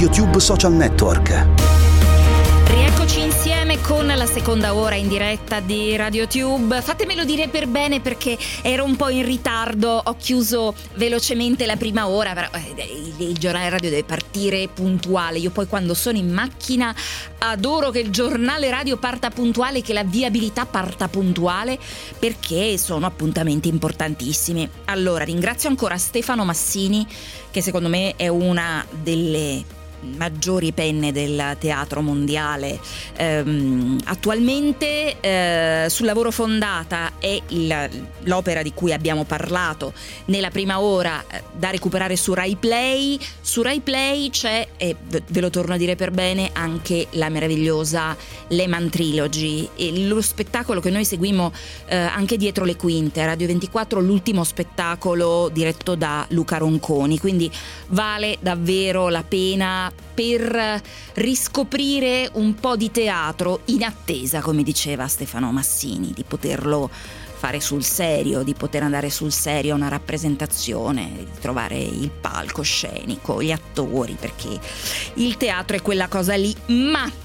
RadioTube Social Network. Rieccoci insieme con la seconda ora in diretta di RadioTube. Fatemelo dire per bene perché ero un po' in ritardo, ho chiuso velocemente la prima ora, però il giornale radio deve partire puntuale. Io poi quando sono in macchina adoro che il giornale radio parta puntuale, che la viabilità parta puntuale, perché sono appuntamenti importantissimi. Allora ringrazio ancora Stefano Massini, che secondo me è una delle maggiori penne del teatro mondiale attualmente. Sul lavoro fondata è l'opera di cui abbiamo parlato nella prima ora, da recuperare su Rai Play. Su Rai Play c'è, e ve lo torno a dire per bene, anche la meravigliosa Lehman Trilogy, lo spettacolo che noi seguimmo anche dietro le quinte, Radio 24, l'ultimo spettacolo diretto da Luca Ronconi, quindi vale davvero la pena per riscoprire un po' di teatro, in attesa, come diceva Stefano Massini, di poterlo fare sul serio, di poter andare sul serio a una rappresentazione, di trovare il palcoscenico, gli attori, perché il teatro è quella cosa lì. Ma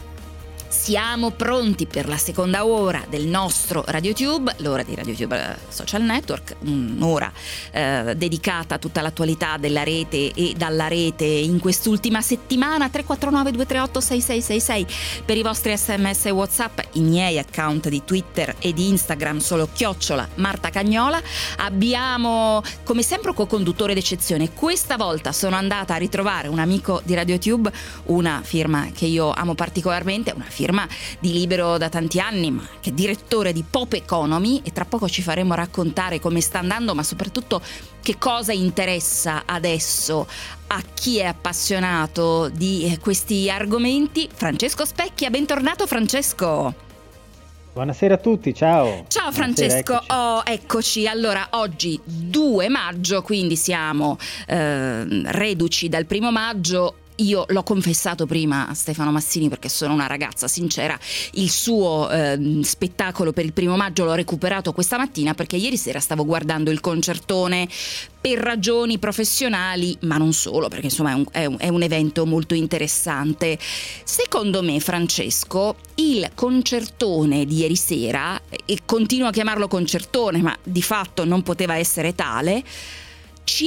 siamo pronti per la seconda ora del nostro RadioTube, l'ora di RadioTube Social Network, un'ora dedicata a tutta l'attualità della rete e dalla rete in quest'ultima settimana. 349 238 6666 per i vostri SMS e WhatsApp, i miei account di Twitter e di Instagram solo @Marta Cagnola. Abbiamo come sempre un co-conduttore d'eccezione. Questa volta sono andata a ritrovare un amico di RadioTube, una firma che io amo particolarmente, una firma di libero da tanti anni, ma che è direttore di Pop Economy, e tra poco ci faremo raccontare come sta andando, ma soprattutto che cosa interessa adesso a chi è appassionato di questi argomenti. Francesco Specchia, bentornato Francesco. Buonasera a tutti, ciao. Ciao Francesco, eccoci. Allora, oggi 2 maggio, quindi siamo reduci dal 1 maggio. Io l'ho confessato prima a Stefano Massini, perché sono una ragazza sincera, il suo spettacolo per il 1 maggio l'ho recuperato questa mattina, perché ieri sera stavo guardando il concertone per ragioni professionali, ma non solo, perché insomma è un evento molto interessante. Secondo me, Francesco, il concertone di ieri sera, e continuo a chiamarlo concertone, ma di fatto non poteva essere tale, ci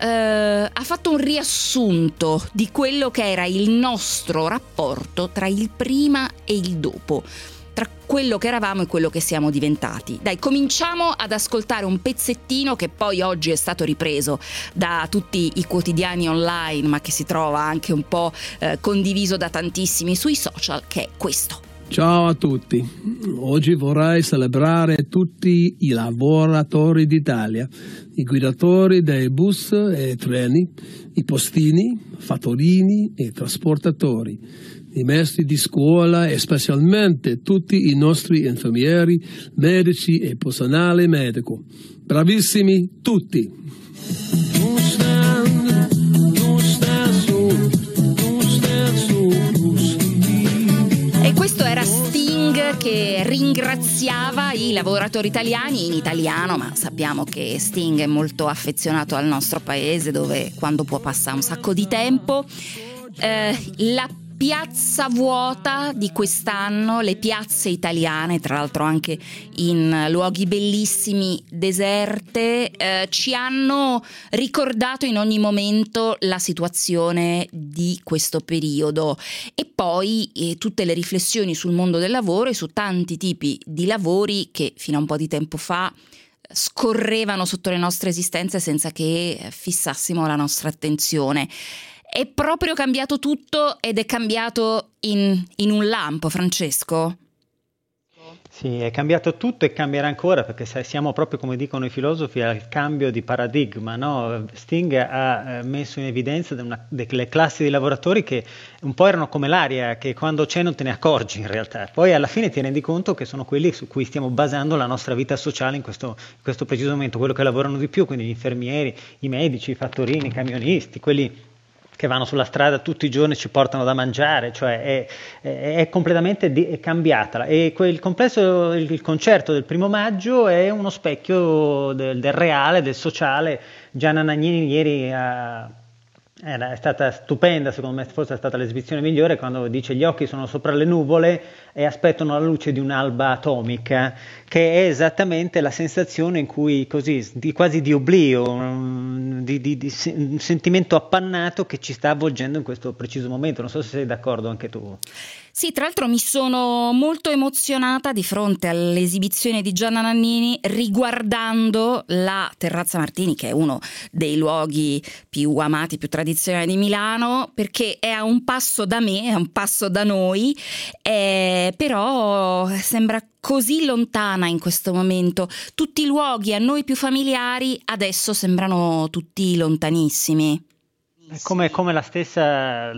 ha fatto un riassunto di quello che era il nostro rapporto tra il prima e il dopo, tra quello che eravamo e quello che siamo diventati. Dai, cominciamo ad ascoltare un pezzettino che poi oggi è stato ripreso da tutti i quotidiani online, ma che si trova anche un po' condiviso da tantissimi sui social, che è questo. Ciao a tutti, oggi vorrei celebrare tutti i lavoratori d'Italia, i guidatori dei bus e treni, i postini, fattorini e trasportatori, i maestri di scuola e specialmente tutti i nostri infermieri, medici e personale medico. Bravissimi tutti! E questo era Sting, che ringraziava i lavoratori italiani in italiano, ma sappiamo che Sting è molto affezionato al nostro paese, dove quando può passa un sacco di tempo. La piazza vuota di quest'anno, le piazze italiane, tra l'altro anche in luoghi bellissimi, deserte, ci hanno ricordato in ogni momento la situazione di questo periodo, e poi tutte le riflessioni sul mondo del lavoro e su tanti tipi di lavori che fino a un po' di tempo fa scorrevano sotto le nostre esistenze senza che fissassimo la nostra attenzione. È proprio cambiato tutto, ed è cambiato in un lampo, Francesco? Sì, è cambiato tutto e cambierà ancora, perché siamo proprio, come dicono i filosofi, al cambio di paradigma, no? Sting ha messo in evidenza delle classi di lavoratori che un po' erano come l'aria, che quando c'è non te ne accorgi in realtà, poi alla fine ti rendi conto che sono quelli su cui stiamo basando la nostra vita sociale in questo preciso momento, quello che lavorano di più, quindi gli infermieri, i medici, i fattorini, i camionisti, quelli che vanno sulla strada tutti i giorni, ci portano da mangiare, cioè è completamente cambiata. E il concerto del 1 maggio è uno specchio del reale, del sociale. Gianna Nannini ieri ha È stata stupenda, secondo me forse è stata l'esibizione migliore, quando dice gli occhi sono sopra le nuvole e aspettano la luce di un'alba atomica, che è esattamente la sensazione in cui così, quasi di oblio, un sentimento appannato che ci sta avvolgendo in questo preciso momento. Non so se sei d'accordo anche tu. Sì, tra l'altro mi sono molto emozionata di fronte all'esibizione di Gianna Nannini riguardando la Terrazza Martini, che è uno dei luoghi più amati, più tradizionali di Milano, perché è a un passo da me, è a un passo da noi, però sembra così lontana in questo momento. Tutti i luoghi a noi più familiari adesso sembrano tutti lontanissimi. Come la stessa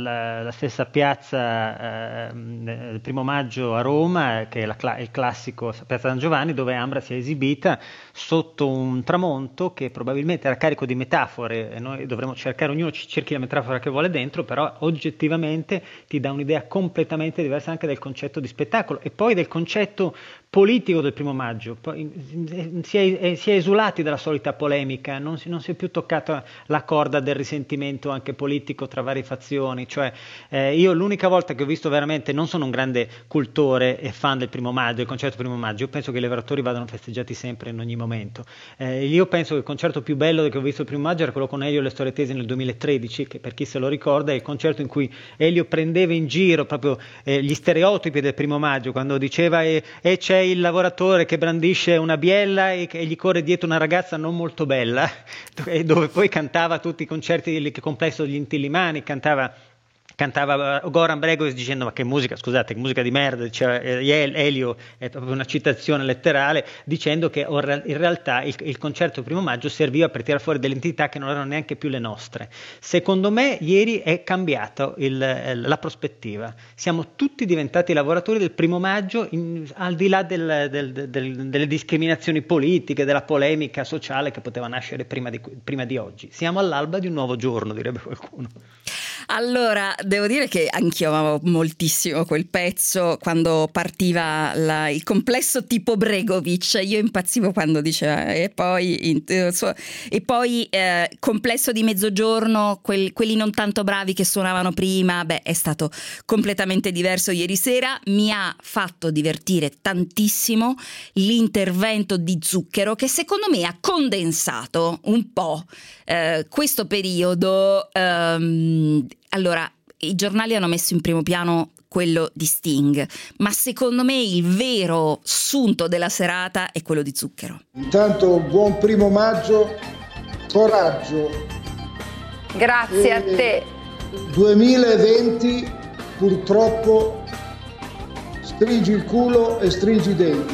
piazza del 1° maggio a Roma, che è il classico Piazza San Giovanni, dove Ambra si è esibita sotto un tramonto che probabilmente era carico di metafore, e noi dovremmo cercare, ognuno cerchi la metafora che vuole dentro, però oggettivamente ti dà un'idea completamente diversa anche del concetto di spettacolo e poi del concetto politico del 1° maggio. Poi si è esulati dalla solita polemica, non si è più toccata la corda del risentimento anche politico tra varie fazioni. Cioè io l'unica volta che ho visto veramente, non sono un grande cultore e fan del 1° maggio, il concerto 1° maggio, io penso che i lavoratori vadano festeggiati sempre in ogni momento. Io penso che il concerto più bello che ho visto il 1° maggio era quello con Elio e le Storie Tesi nel 2013, che per chi se lo ricorda è il concerto in cui Elio prendeva in giro proprio gli stereotipi del 1° maggio, quando diceva e c'è il lavoratore che brandisce una biella e gli corre dietro una ragazza non molto bella, dove poi cantava tutti i concerti del complesso degli Intillimani, cantava Goran Bregovic dicendo ma che musica, scusate, che musica di merda, diceva Elio, è proprio una citazione letterale, dicendo che in realtà il concerto 1° maggio serviva per tirare fuori delle entità che non erano neanche più le nostre. Secondo me ieri è cambiata la prospettiva, siamo tutti diventati lavoratori del 1° maggio, al di là delle discriminazioni politiche, della polemica sociale che poteva nascere prima di oggi. Siamo all'alba di un nuovo giorno, direbbe qualcuno. Allora, devo dire che anch'io amavo moltissimo quel pezzo quando partiva il complesso tipo Bregovic. Io impazzivo quando diceva e poi complesso di Mezzogiorno, quelli non tanto bravi che suonavano prima. Beh, è stato completamente diverso ieri sera. Mi ha fatto divertire tantissimo l'intervento di Zucchero, che secondo me ha condensato un po' questo periodo. Allora, i giornali hanno messo in primo piano quello di Sting, ma secondo me il vero sunto della serata è quello di Zucchero. Intanto buon 1° maggio, coraggio. Grazie a te. 2020 purtroppo stringi il culo e stringi i denti.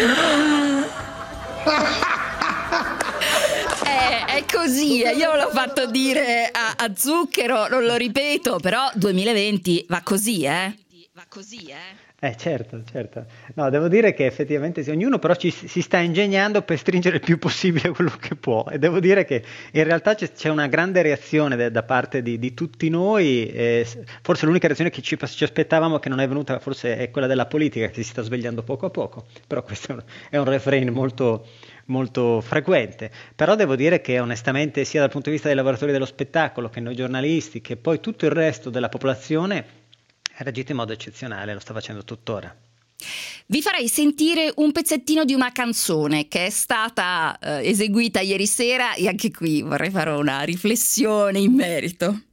È così, io l'ho fatto dire a Zucchero, non lo ripeto, però 2020 va così, Va così, Certo. No, devo dire che effettivamente sì, ognuno però si sta ingegnando per stringere il più possibile quello che può, e devo dire che in realtà c'è una grande reazione da parte di tutti noi, forse l'unica reazione che ci aspettavamo che non è venuta forse è quella della politica, che si sta svegliando poco a poco, però questo è un refrain molto molto frequente. Però devo dire che onestamente sia dal punto di vista dei lavoratori dello spettacolo che noi giornalisti che poi tutto il resto della popolazione ha reagito in modo eccezionale, lo sta facendo tuttora. Vi farei sentire un pezzettino di una canzone che è stata eseguita ieri sera, e anche qui vorrei fare una riflessione in merito.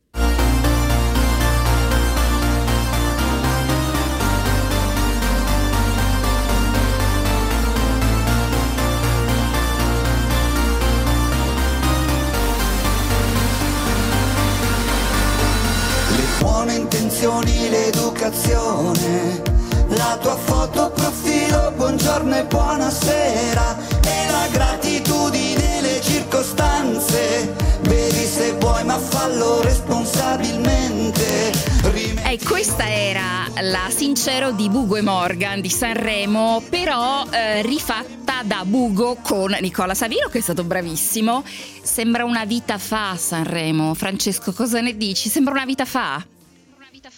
L'educazione, la tua foto profilo, buongiorno e buonasera, e la gratitudine, le circostanze, bevi se vuoi ma fallo responsabilmente. Questa era la Sincero di Bugo e Morgan di Sanremo, però rifatta da Bugo con Nicola Savino, che è stato bravissimo. Sembra una vita fa Sanremo. Francesco, cosa ne dici? Sembra una vita fa?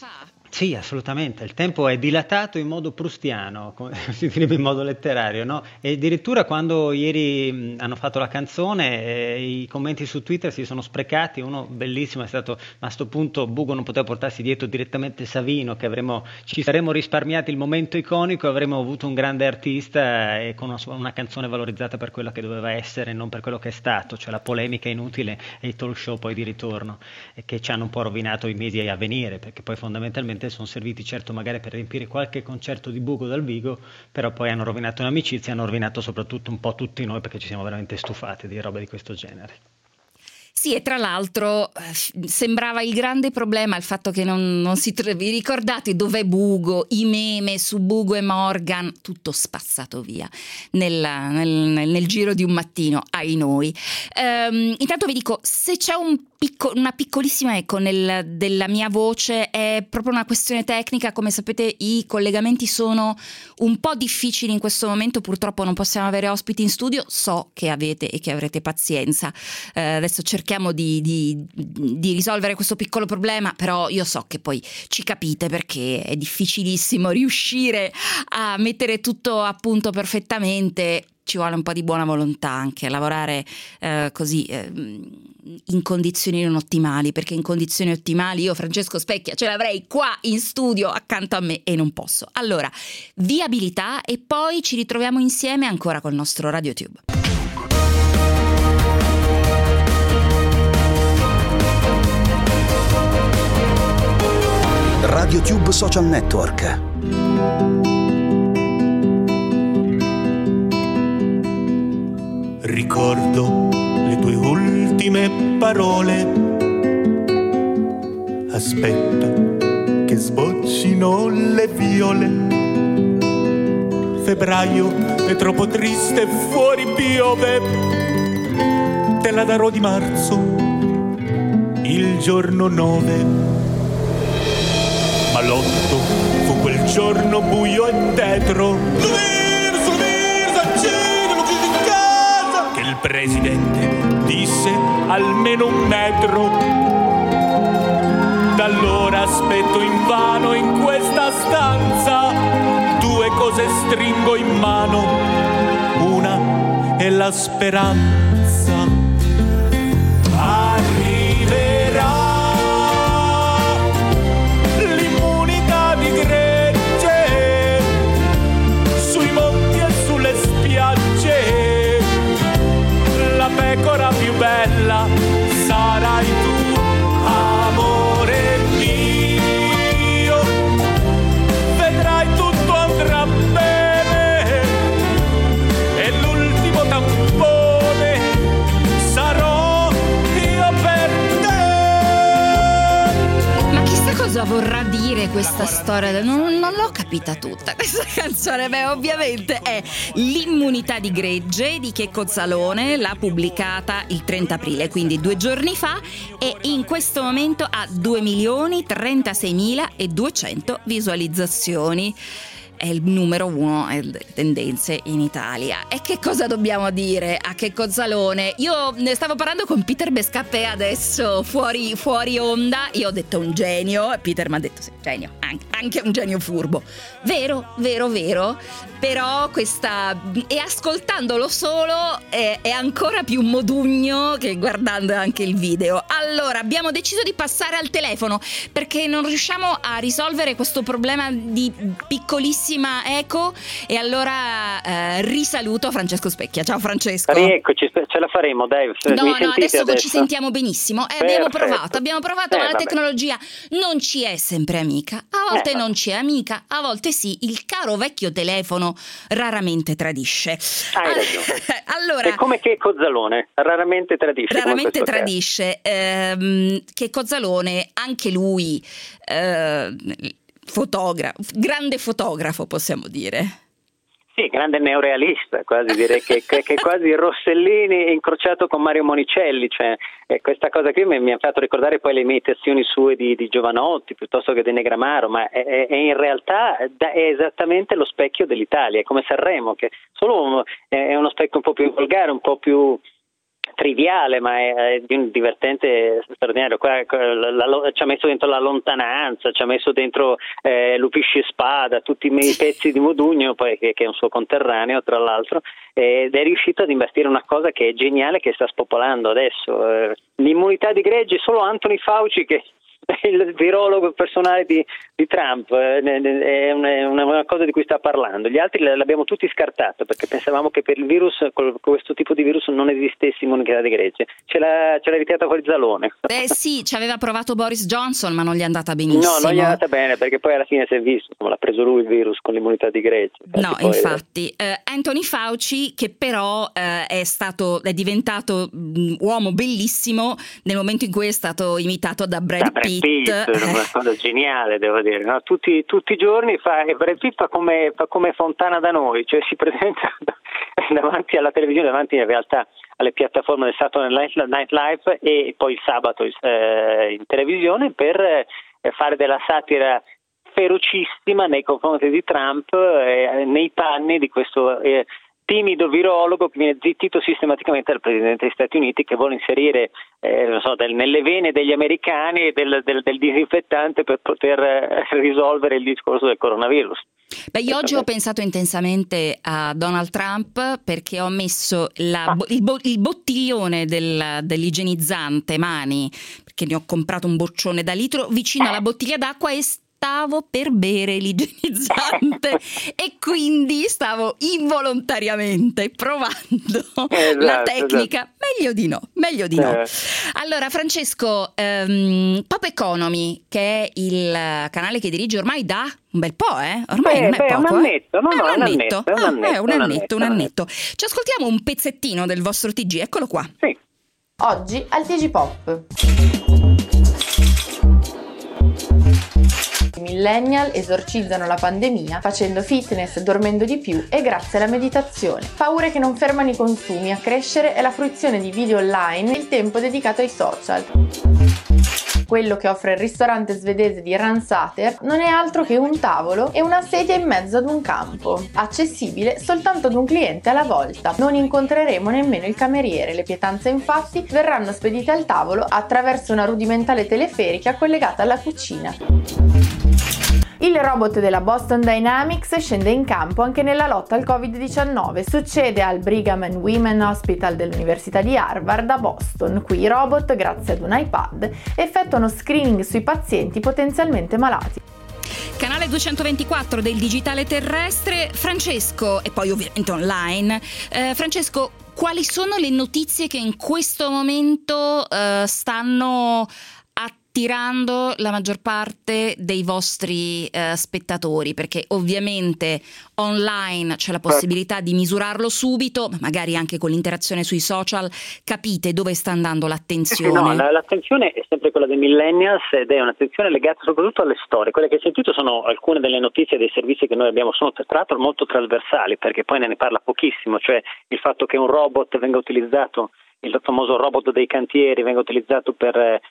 Sì, assolutamente. Il tempo è dilatato in modo proustiano, come si direbbe in modo letterario, no? E addirittura quando ieri hanno fatto la canzone, i commenti su Twitter si sono sprecati. Uno bellissimo è stato: ma a sto punto Bugo non poteva portarsi dietro direttamente Savino, che ci saremmo risparmiati il momento iconico e avremmo avuto un grande artista e con una canzone valorizzata per quello che doveva essere e non per quello che è stato, cioè la polemica inutile e i talk show poi di ritorno, che ci hanno un po' rovinato i mesi a venire, perché poi fondamentalmente sono serviti certo magari per riempire qualche concerto di Bugo dal vivo, però poi hanno rovinato un'amicizia, hanno rovinato soprattutto un po' tutti noi, perché ci siamo veramente stufati di roba di questo genere. Sì, e tra l'altro sembrava il grande problema il fatto che non si vi ricordate dov'è Bugo, i meme su Bugo e Morgan, tutto spazzato via nel giro di un mattino, ai noi. Intanto vi dico, se c'è una piccolissima eco della mia voce, è proprio una questione tecnica. Come sapete, i collegamenti sono un po' difficili in questo momento, purtroppo non possiamo avere ospiti in studio, so che avete e che avrete pazienza. Adesso cerchiamo di risolvere questo piccolo problema, però io so che poi ci capite, perché è difficilissimo riuscire a mettere tutto a punto perfettamente. Ci vuole un po' di buona volontà anche a lavorare così in condizioni non ottimali, perché in condizioni ottimali io Francesco Specchia ce l'avrei qua in studio accanto a me e non posso. Allora, viabilità, e poi ci ritroviamo insieme ancora col nostro RadioTube. RadioTube Social Network. Ricordo le tue ultime parole. Aspetta che sboccino le viole. Febbraio è troppo triste, fuori piove. Te la darò di marzo, il giorno 9. Ma l'8 fu quel giorno buio e tetro. Che il presidente disse almeno 1 metro. Da allora aspetto invano in questa stanza. 2 cose stringo in mano. Una è la speranza. Arriverà l'immunità di gregge sui monti e sulle spiagge. La pecora più bella sarai tu, amore mio. Vedrai tutto andrà bene e l'ultimo tampone sarò io per te. Ma chissà cosa vorrà dire questa storia, non l'ho capita tutta questa canzone. Beh, ovviamente è l'immunità di gregge di Checco Zalone, l'ha pubblicata il 30 aprile, quindi 2 giorni fa, e in questo momento ha 2.036.200 visualizzazioni. È il numero 1 delle tendenze in Italia. E che cosa dobbiamo dire a Checco Zalone? Io ne stavo parlando con Peter Bescappè adesso fuori onda. Io ho detto un genio, e Peter mi ha detto sì, genio, anche un genio furbo. Vero. Però e ascoltandolo solo è ancora più modugno che guardando anche il video. Allora, abbiamo deciso di passare al telefono perché non riusciamo a risolvere questo problema di piccolissima eco, e allora risaluto Francesco Specchia. Ciao Francesco. Rieccoci, ce la faremo, dai. No, adesso ci sentiamo benissimo. Abbiamo provato, ma la tecnologia non ci è sempre amica. A volte non ci è amica, a volte sì. Il caro vecchio telefono raramente tradisce. Hai ragione. Allora, è come Checco Zalone, raramente tradisce. Raramente tradisce. Checco Zalone, anche lui grande fotografo, possiamo dire. Sì, grande neorealista, quasi direi che è quasi Rossellini incrociato con Mario Monicelli, cioè questa cosa qui mi ha fatto ricordare poi le imitazioni sue di Giovanotti piuttosto che di Negramaro, ma è in realtà è esattamente lo specchio dell'Italia, è come Sanremo, che solo è uno specchio un po' più volgare, un po' più triviale, ma è di un divertente straordinario. Ci ha messo dentro La lontananza, ci ha messo dentro Lupisci e Spada, tutti i pezzi di Modugno, poi che è un suo conterraneo tra l'altro, ed è riuscito ad investire una cosa che è geniale, che sta spopolando adesso, l'immunità di gregge. Solo Anthony Fauci, che il virologo personale di Trump, è una cosa di cui sta parlando. Gli altri l'abbiamo tutti scartato, perché pensavamo che per il virus, questo tipo di virus, non esistesse immunità di gregge. Ce l'ha ritirata fuori Zalone. Sì, ci aveva provato Boris Johnson, ma non gli è andata benissimo. No, non gli è andata bene, perché poi alla fine si è visto come l'ha preso lui il virus con l'immunità di gregge. Infatti Anthony Fauci, che però è diventato uomo bellissimo nel momento in cui è stato imitato da Brad Pitt. Una cosa geniale, devo dire, no? Tutti i giorni Brad Pitt fa come Fontana da noi, cioè si presenta davanti alla televisione, davanti in realtà alle piattaforme del Saturday Night Live, e poi il sabato in televisione, per fare della satira ferocissima nei confronti di Trump, nei panni di questo timido virologo che viene zittito sistematicamente dal Presidente degli Stati Uniti, che vuole inserire nelle vene degli americani del disinfettante per poter risolvere il discorso del coronavirus. Io oggi ho pensato intensamente a Donald Trump, perché ho messo il bottiglione dell'igienizzante mani, perché ne ho comprato un boccione da litro, vicino alla bottiglia d'acqua, e stavo per bere l'igienizzante e quindi stavo involontariamente provando la tecnica. Esatto. Meglio di no. Allora, Francesco, Pop Economy, che è il canale che dirigi ormai da un bel po', ormai non è poco. Un annetto. Ci ascoltiamo un pezzettino del vostro TG, eccolo qua. Sì. Oggi al TG Pop. I millennial esorcizzano la pandemia facendo fitness, dormendo di più e grazie alla meditazione. Paure che non fermano i consumi, a crescere è la fruizione di video online e il tempo dedicato ai social. Quello che offre il ristorante svedese di Ransater non è altro che un tavolo e una sedia in mezzo ad un campo, accessibile soltanto ad un cliente alla volta. Non incontreremo nemmeno il cameriere, le pietanze infatti verranno spedite al tavolo attraverso una rudimentale teleferica collegata alla cucina. Il robot della Boston Dynamics scende in campo anche nella lotta al Covid-19. Succede al Brigham and Women Hospital dell'Università di Harvard a Boston. Qui i robot, grazie ad un iPad, effettuano screening sui pazienti potenzialmente malati. Canale 224 del digitale terrestre. Francesco, e poi ovviamente online. Francesco, quali sono le notizie che in questo momento stanno attirando la maggior parte dei vostri spettatori? Perché ovviamente online c'è la possibilità di misurarlo subito, ma magari anche con l'interazione sui social capite dove sta andando l'attenzione. L'attenzione è sempre quella dei millennials, ed è un'attenzione legata soprattutto alle storie. Quelle che hai sentito sono alcune delle notizie dei servizi che noi abbiamo, sono tra l'altro molto trasversali, perché poi ne parla pochissimo, cioè il fatto che un robot venga utilizzato, il famoso robot dei cantieri, venga utilizzato per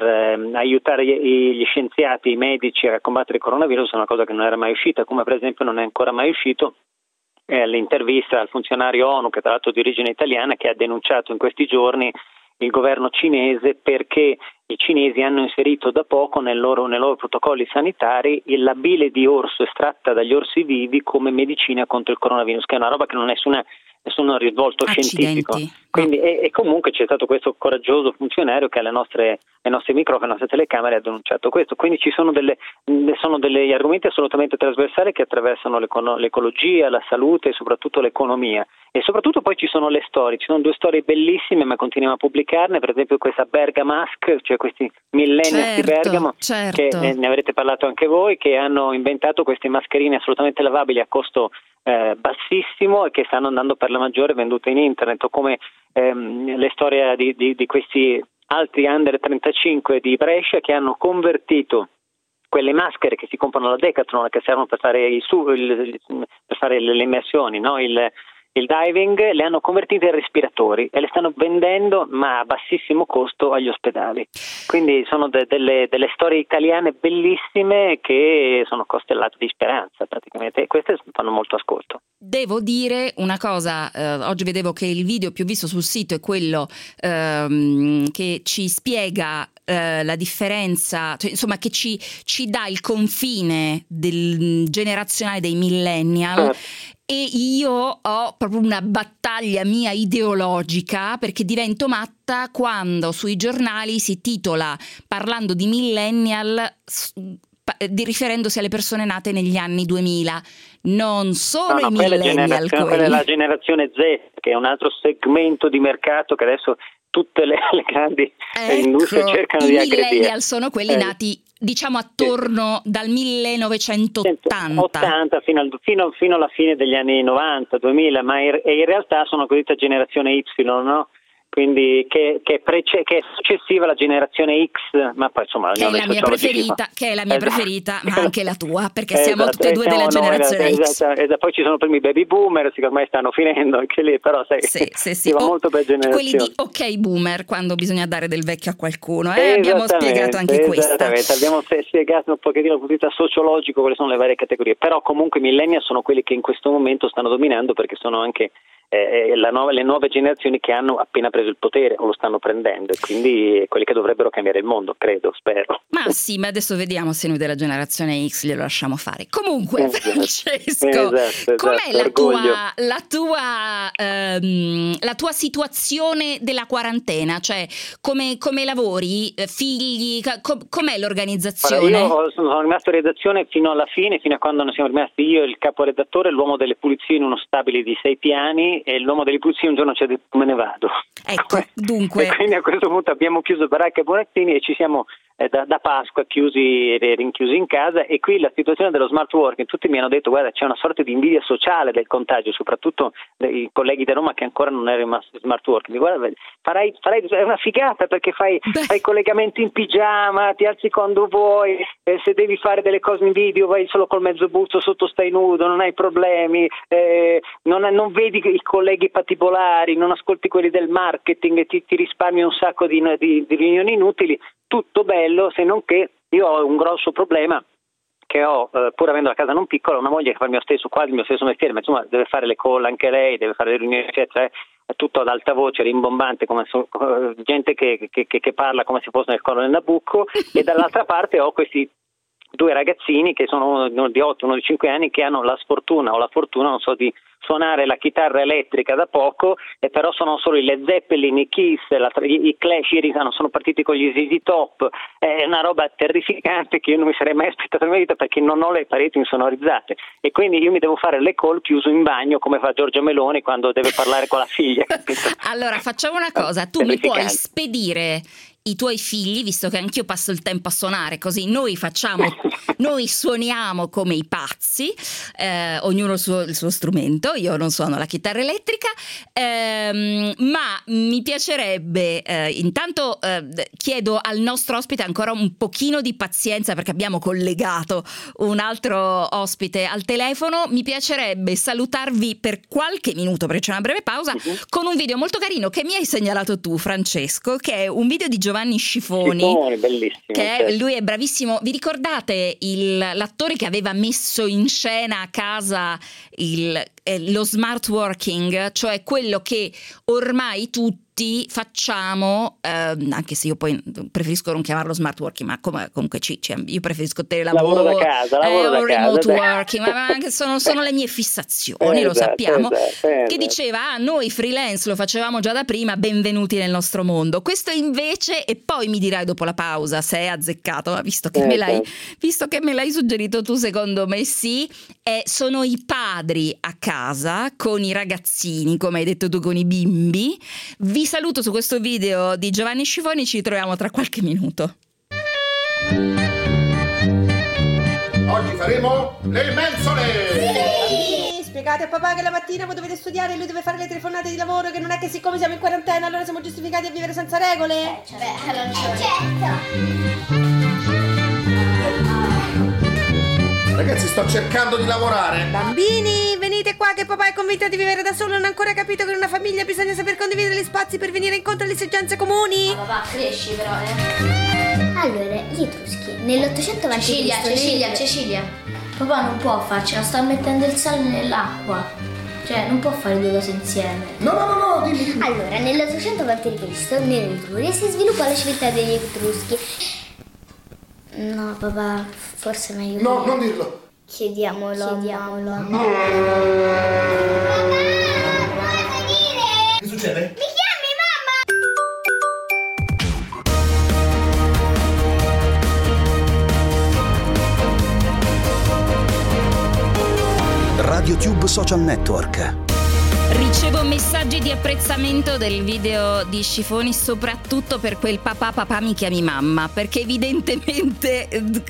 aiutare gli scienziati, i medici a combattere il coronavirus, è una cosa che non era mai uscita, come per esempio non è ancora mai uscito l'intervista al funzionario ONU, che tra l'altro di origine italiana, che ha denunciato in questi giorni il governo cinese perché i cinesi hanno inserito da poco nei loro protocolli sanitari la bile di orso estratta dagli orsi vivi come medicina contro il coronavirus, che è una roba che non ha nessun risvolto scientifico. Quindi, e comunque c'è stato questo coraggioso funzionario che ai nostri microfoni, alle nostre telecamere ha denunciato questo. Quindi ci sono degli argomenti assolutamente trasversali che attraversano l'ecologia, la salute e soprattutto l'economia. E soprattutto poi ci sono le storie, ci sono 2 storie bellissime, ma continuiamo a pubblicarne, per esempio questa Bergamask, cioè questi millennials di Bergamo, che ne avrete parlato anche voi, che hanno inventato queste mascherine assolutamente lavabili a costo bassissimo e che stanno andando per la maggiore vendute in internet, o come le storie di questi altri under 35 di Brescia che hanno convertito quelle maschere che si comprano alla Decathlon, che servono per fare le immersioni, no? il diving, le hanno convertite in respiratori e le stanno vendendo ma a bassissimo costo agli ospedali. Quindi sono delle storie italiane bellissime che sono costellate di speranza praticamente, e queste fanno molto ascolto. Devo dire una cosa, oggi vedevo che il video più visto sul sito è quello che ci spiega la differenza, cioè, insomma, che ci dà il confine del generazionale dei millennial. E io ho proprio una battaglia mia ideologica, perché divento matta quando sui giornali si titola, parlando di millennial, riferendosi alle persone nate negli anni 2000. Non sono i millennial, quella è la generazione Z, che è un altro segmento di mercato che adesso tutte le grandi industrie cercano di aggredire. I millennial sono quelli nati, diciamo, attorno dal 1980 fino alla fine degli anni 90, 2000, ma in realtà sono cosiddetta generazione Y, no? Quindi che è successiva alla generazione X, ma poi insomma che è la mia preferita, ma anche la tua, perché siamo tutte e due della generazione X. Poi ci sono i primi baby boomer, che ormai stanno finendo anche lì, però si va molto per generazione. Quelli di ok boomer, quando bisogna dare del vecchio a qualcuno, abbiamo spiegato anche questa. Abbiamo spiegato un pochettino dal punto di vista sociologico quali sono le varie categorie, però comunque i millennial sono quelli che in questo momento stanno dominando, perché sono anche le nuove generazioni che hanno appena preso il potere o lo stanno prendendo, e quindi quelli che dovrebbero cambiare il mondo, credo, spero. Ma sì, ma adesso vediamo se noi della generazione X glielo lasciamo fare. Comunque, Francesco, com'è la tua situazione della quarantena? Cioè, come lavori? Figli? Com'è l'organizzazione? Io sono rimasto in redazione fino alla fine, fino a quando non siamo rimasti io, il caporedattore, l'uomo delle pulizie in uno stabile di 6 piani, e l'uomo delle pulizie un giorno ci ha detto: me ne vado. Ecco, dunque. E quindi a questo punto abbiamo chiuso baracca e burattini e ci siamo da Pasqua rinchiusi in casa. E qui la situazione dello smart working, tutti mi hanno detto: guarda, c'è una sorta di invidia sociale del contagio, soprattutto i colleghi di Roma che ancora non erano rimasti smart working. Guarda, farai è una figata, perché fai collegamenti in pigiama, ti alzi quando vuoi, se devi fare delle cose in video vai solo col mezzo busto, sotto stai nudo, non hai problemi, non vedi i colleghi patibolari, non ascolti quelli del marketing, ti risparmi un sacco di riunioni inutili. Tutto bello, se non che io ho un grosso problema, che ho, pur avendo la casa non piccola, una moglie che fa quasi il mio stesso mestiere, ma insomma deve fare le call anche lei, deve fare le riunioni, eccetera, è tutto ad alta voce, rimbombante, come gente che parla come se fosse nel coro del Nabucco. E dall'altra parte ho questi 2 ragazzini che sono uno di 8, uno di 5 anni, che hanno la sfortuna o la fortuna, non so, di suonare la chitarra elettrica da poco, e però sono solo i Led Zeppelin, i Kiss, i Clash, ieri sono partiti con gli ZZ Top. È una roba terrificante che io non mi sarei mai aspettato nella vita, perché non ho le pareti insonorizzate, e quindi io mi devo fare le call chiuso in bagno, come fa Giorgia Meloni quando deve parlare con la figlia. Allora facciamo una cosa, tu mi puoi spedire i tuoi figli, visto che anch'io passo il tempo a suonare, così noi suoniamo come i pazzi, ognuno il suo strumento. Io non suono la chitarra elettrica, ma mi piacerebbe intanto chiedo al nostro ospite ancora un pochino di pazienza, perché abbiamo collegato un altro ospite al telefono. Mi piacerebbe salutarvi per qualche minuto, perché c'è una breve pausa, con un video molto carino che mi hai segnalato tu, Francesco, che è un video di Giovanni Scifoni, bellissimo, lui è bravissimo. Vi ricordate l'attore che aveva messo in scena a casa lo smart working, cioè quello che ormai tutti facciamo, anche se io poi preferisco non chiamarlo smart working, ma comunque io preferisco telelavoro, lavoro da casa, remote working, ma anche sono le mie fissazioni, lo sappiamo. Che diceva: noi freelance lo facevamo già da prima, benvenuti nel nostro mondo. Questo invece, e poi mi dirai dopo la pausa se è azzeccato, ma visto che me l'hai suggerito tu, secondo me sì, sono i padri a casa con i ragazzini, come hai detto tu, con i bimbi. Vi saluto su questo video di Giovanni Scifoni, ci ritroviamo tra qualche minuto. Oggi faremo le mensole! Sì, spiegate a papà che la mattina voi dovete studiare e lui deve fare le telefonate di lavoro, che non è che siccome siamo in quarantena allora siamo giustificati a vivere senza regole? Certo. Ragazzi, sto cercando di lavorare. Bambini, venite qua che papà è convinto di vivere da solo. Non ha ancora capito che in una famiglia bisogna saper condividere gli spazi per venire incontro alle esigenze comuni. Ma papà, cresci però, Allora, gli Etruschi, nell'800 a.C. Cecilia. Papà non può farcela, sta mettendo il sale nell'acqua. Cioè, non può fare due cose insieme. No, dimmi. Allora, nell'800 a.C. nell'Etruria si sviluppò la civiltà degli Etruschi. No, papà, forse è meglio. No, non dirlo. Chiediamolo. No. Che succede? Mi chiami, mamma? RadioTube Social Network. Ricevo messaggi di apprezzamento del video di Scifoni, soprattutto per quel papà mi chiami mamma, perché evidentemente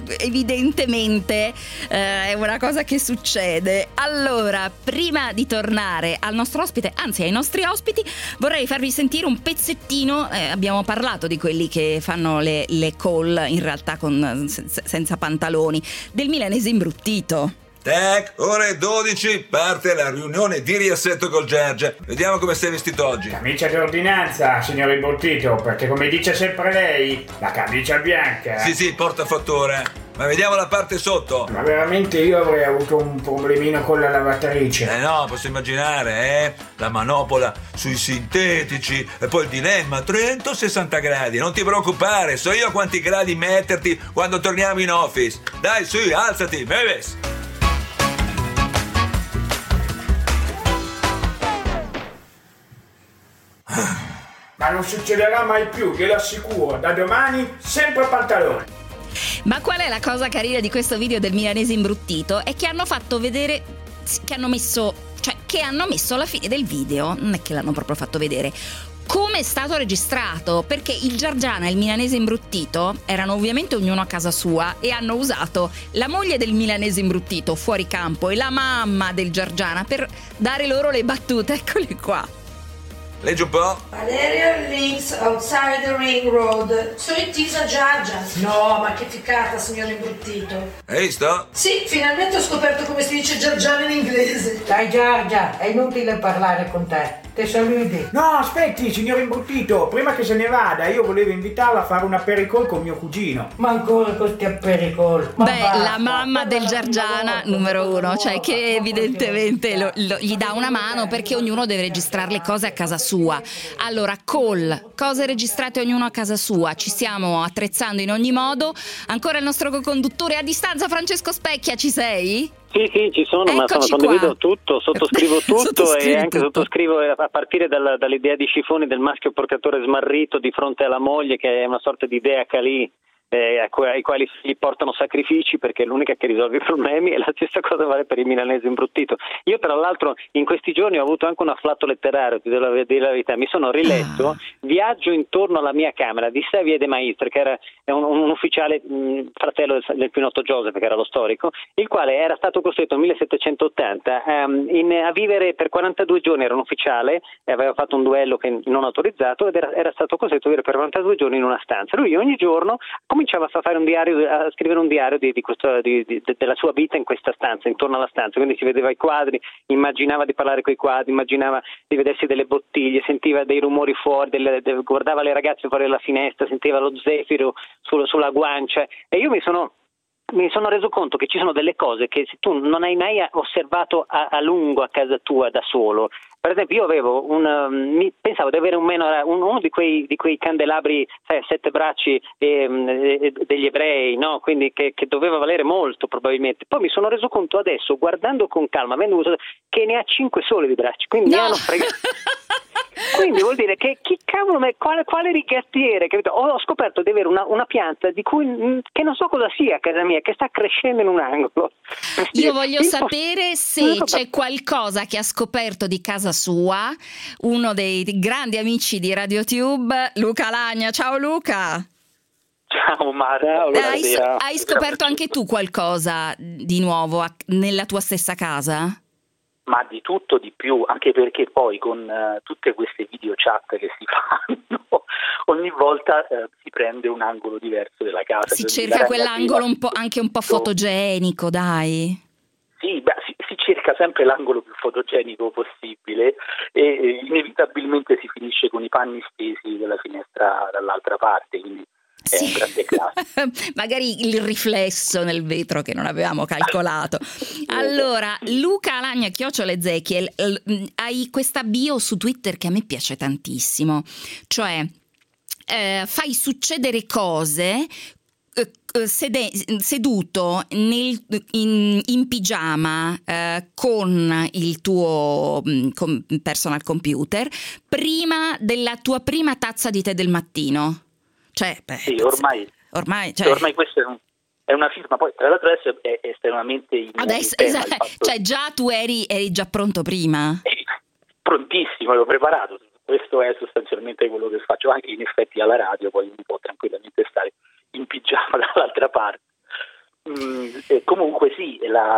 è una cosa che succede. Allora, prima di tornare al nostro ospite, anzi ai nostri ospiti, vorrei farvi sentire un pezzettino. Abbiamo parlato di quelli che fanno le call in realtà senza pantaloni, del milanese imbruttito. Tac, ore 12, parte la riunione di riassetto col Gerge. Vediamo come sei vestito oggi. Camicia di ordinanza, signor Imbottito, perché come dice sempre lei, la camicia bianca. Sì, porta fattore. Ma vediamo la parte sotto. Ma veramente io avrei avuto un problemino con la lavatrice. No, posso immaginare, la manopola sui sintetici e poi il dilemma 30-60 gradi. Non ti preoccupare, so io a quanti gradi metterti quando torniamo in office. Dai, su, alzati, beves. Ma non succederà mai più, glielo assicuro. Da domani sempre pantaloni. Ma qual è la cosa carina di questo video del milanese imbruttito? È che hanno fatto vedere, che hanno messo alla fine del video, non è che l'hanno proprio fatto vedere, come è stato registrato, perché il Giargiana e il milanese imbruttito erano ovviamente ognuno a casa sua e hanno usato la moglie del milanese imbruttito fuori campo e la mamma del Giargiana per dare loro le battute. Eccoli qua. Leggi un po'. Valeria links outside the ring road. So it is a Giargia. No, ma che ficata, signor Imbruttito. Hai visto? Sì, finalmente ho scoperto come si dice Giargiana in inglese. Dai Giargia, è inutile parlare con te. Te saluti. No, aspetti, signor Imbruttito. Prima che se ne vada, io volevo invitarla a fare una pericol con mio cugino. Ma ancora questi pericol. La mamma del Giargiana, numero uno, cioè che evidentemente gli dà una mano perché ognuno deve registrare le cose a casa sua. Allora, cose registrate ognuno a casa sua. Ci stiamo attrezzando in ogni modo. Ancora il nostro co-conduttore a distanza, Francesco Specchia, ci sei? Sì, ci sono, Eccoci ma condivido tutto, sottoscrivo tutto e anche tutto. sottoscrivo a partire dall'idea di Scifoni del maschio portatore smarrito di fronte alla moglie, che è una sorta di dea Kali, ai quali gli portano sacrifici perché è l'unica che risolve i problemi, e la stessa cosa vale per il milanese imbruttito. Io tra l'altro in questi giorni ho avuto anche un afflatto letterario, ti devo dire la verità, mi sono riletto Viaggio intorno alla mia camera di Xavier de Maistre, che era un ufficiale fratello del più noto Joseph, che era lo storico, il quale era stato costretto nel 1780 a vivere per 42 giorni, era un ufficiale e aveva fatto un duello non autorizzato ed era stato costretto a vivere per 42 giorni in una stanza. Lui ogni giorno cominciava a fare a scrivere un diario della sua vita in questa stanza, intorno alla stanza, quindi si vedeva i quadri, immaginava di parlare coi quadri, immaginava di vedersi delle bottiglie, sentiva dei rumori fuori, guardava le ragazze fuori dalla finestra, sentiva lo zefiro sulla guancia, e io mi sono reso conto che ci sono delle cose che tu non hai mai osservato a lungo a casa tua da solo. Per esempio, io avevo pensavo di avere uno di quei candelabri, sai, a 7 bracci degli ebrei, no? Quindi che doveva valere molto probabilmente. Poi mi sono reso conto adesso, guardando con calma, avendo usato, che ne ha 5 sole di bracci, quindi mi hanno fregato. Quindi vuol dire che chi cavolo, quale rigattiere, capito? Ho scoperto di avere una pianta che non so cosa sia a casa mia, che sta crescendo in un angolo. Io voglio sapere se c'è qualcosa che ha scoperto di casa sua uno dei grandi amici di RadioTube, Luca Lagna. Ciao Luca. Ciao Mara. Hai scoperto anche tu qualcosa di nuovo nella tua stessa casa? ma di tutto di più, anche perché poi con tutte queste video chat che si fanno ogni volta si prende un angolo diverso della casa. Si cerca quell'angolo un po', anche un po' fotogenico, dai. Sì, si cerca sempre l'angolo più fotogenico possibile e inevitabilmente si finisce con i panni stesi della finestra dall'altra parte, quindi è un grande classico. Magari il riflesso nel vetro che non avevamo calcolato. Allora, Luca Alagna @Ezechiel, hai questa bio su Twitter che a me piace tantissimo, cioè fai succedere cose seduto in pigiama con il tuo personal computer prima della tua prima tazza di tè del mattino. Cioè, sì, ormai questa è una firma, poi tra l'altro adesso è estremamente adesso, cioè già tu eri già pronto prima? Prontissimo, l'ho preparato. Questo è sostanzialmente quello che faccio anche in effetti alla radio, poi uno può tranquillamente stare in pigiama dall'altra parte. Comunque sì,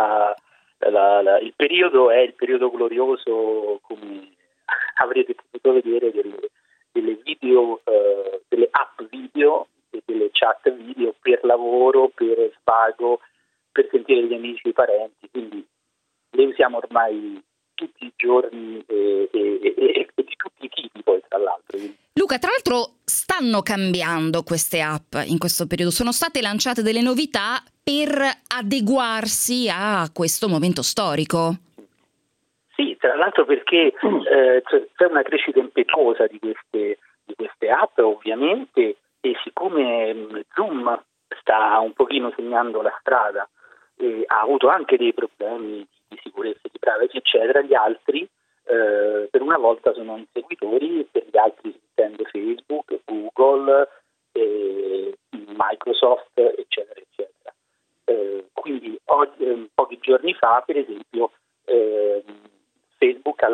il periodo è il periodo glorioso, come avrete potuto vedere, delle video, delle app video e delle chat video per lavoro, per svago, per sentire gli amici e i parenti, quindi le usiamo ormai tutti i giorni e di tutti i tipi poi tra l'altro. Luca, tra l'altro stanno cambiando queste app in questo periodo, sono state lanciate delle novità per adeguarsi a questo momento storico. Sì, tra l'altro perché c'è una crescita impetuosa di queste app ovviamente, e siccome Zoom sta un pochino segnando la strada e ha avuto anche dei problemi di sicurezza, di privacy eccetera, gli altri per una volta sono inseguitori, per gli altri si intende Facebook, Google, Microsoft eccetera eccetera. Quindi pochi giorni fa per esempio Facebook ha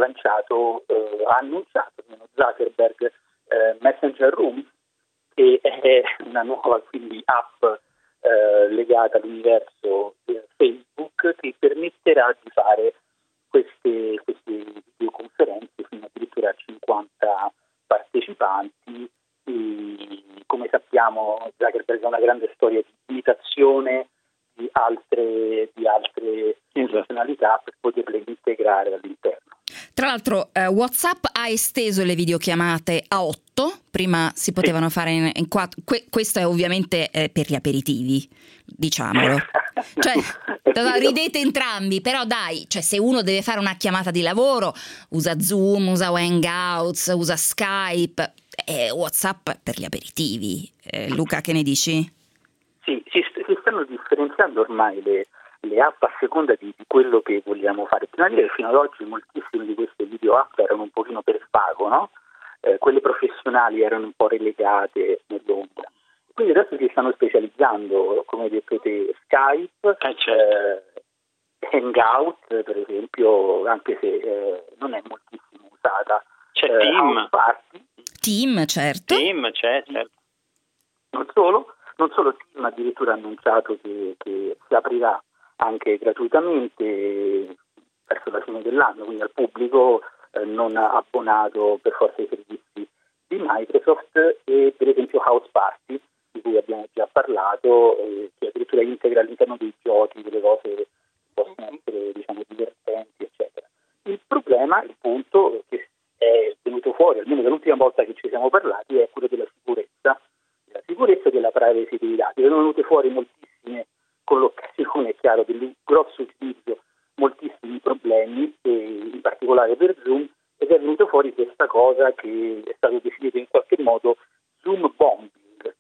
annunciato Zuckerberg Messenger Rooms, che è una nuova quindi app legata all'universo Facebook, che permetterà di fare queste videoconferenze fino addirittura a 50 partecipanti. E, come sappiamo, Zuckerberg ha una grande storia di imitazione di altre personalità per poterle integrare all'interno. Tra l'altro WhatsApp ha esteso le videochiamate a 8, prima si potevano fare in 4, questo è ovviamente per gli aperitivi, diciamolo. Cioè, ridete entrambi, però dai, cioè, se uno deve fare una chiamata di lavoro usa Zoom, usa Hangouts, usa Skype, WhatsApp per gli aperitivi. Luca, che ne dici? Sì, si stanno differenziando ormai le app a seconda di quello che vogliamo fare. Prima di dire che fino ad oggi moltissime di queste video app erano un pochino per svago, no? Quelle professionali erano un po' relegate nell'ombra. Quindi adesso si stanno specializzando, come hai detto te, Skype, Hangout per esempio, anche se non è moltissimo usata. C'è Team. Team, certo. Team, c'è, certo. Non solo Team addirittura ha annunciato che si aprirà anche gratuitamente verso la fine dell'anno, quindi al pubblico non abbonato per forza ai servizi di Microsoft, e per esempio House Party, di cui abbiamo già parlato, che addirittura integra all'interno dei giochi delle cose che possono essere, diciamo, divertenti, eccetera. Il problema, il punto che è venuto fuori, almeno dall'ultima volta che ci siamo parlati, è quello della sicurezza e della privacy dei dati. Sono venute fuori moltissime, con l'occasione, è chiaro, del grosso utilizzo, moltissimi problemi, e in particolare per Zoom, ed è venuto fuori questa cosa che è stato definito in qualche modo Zoom bombing,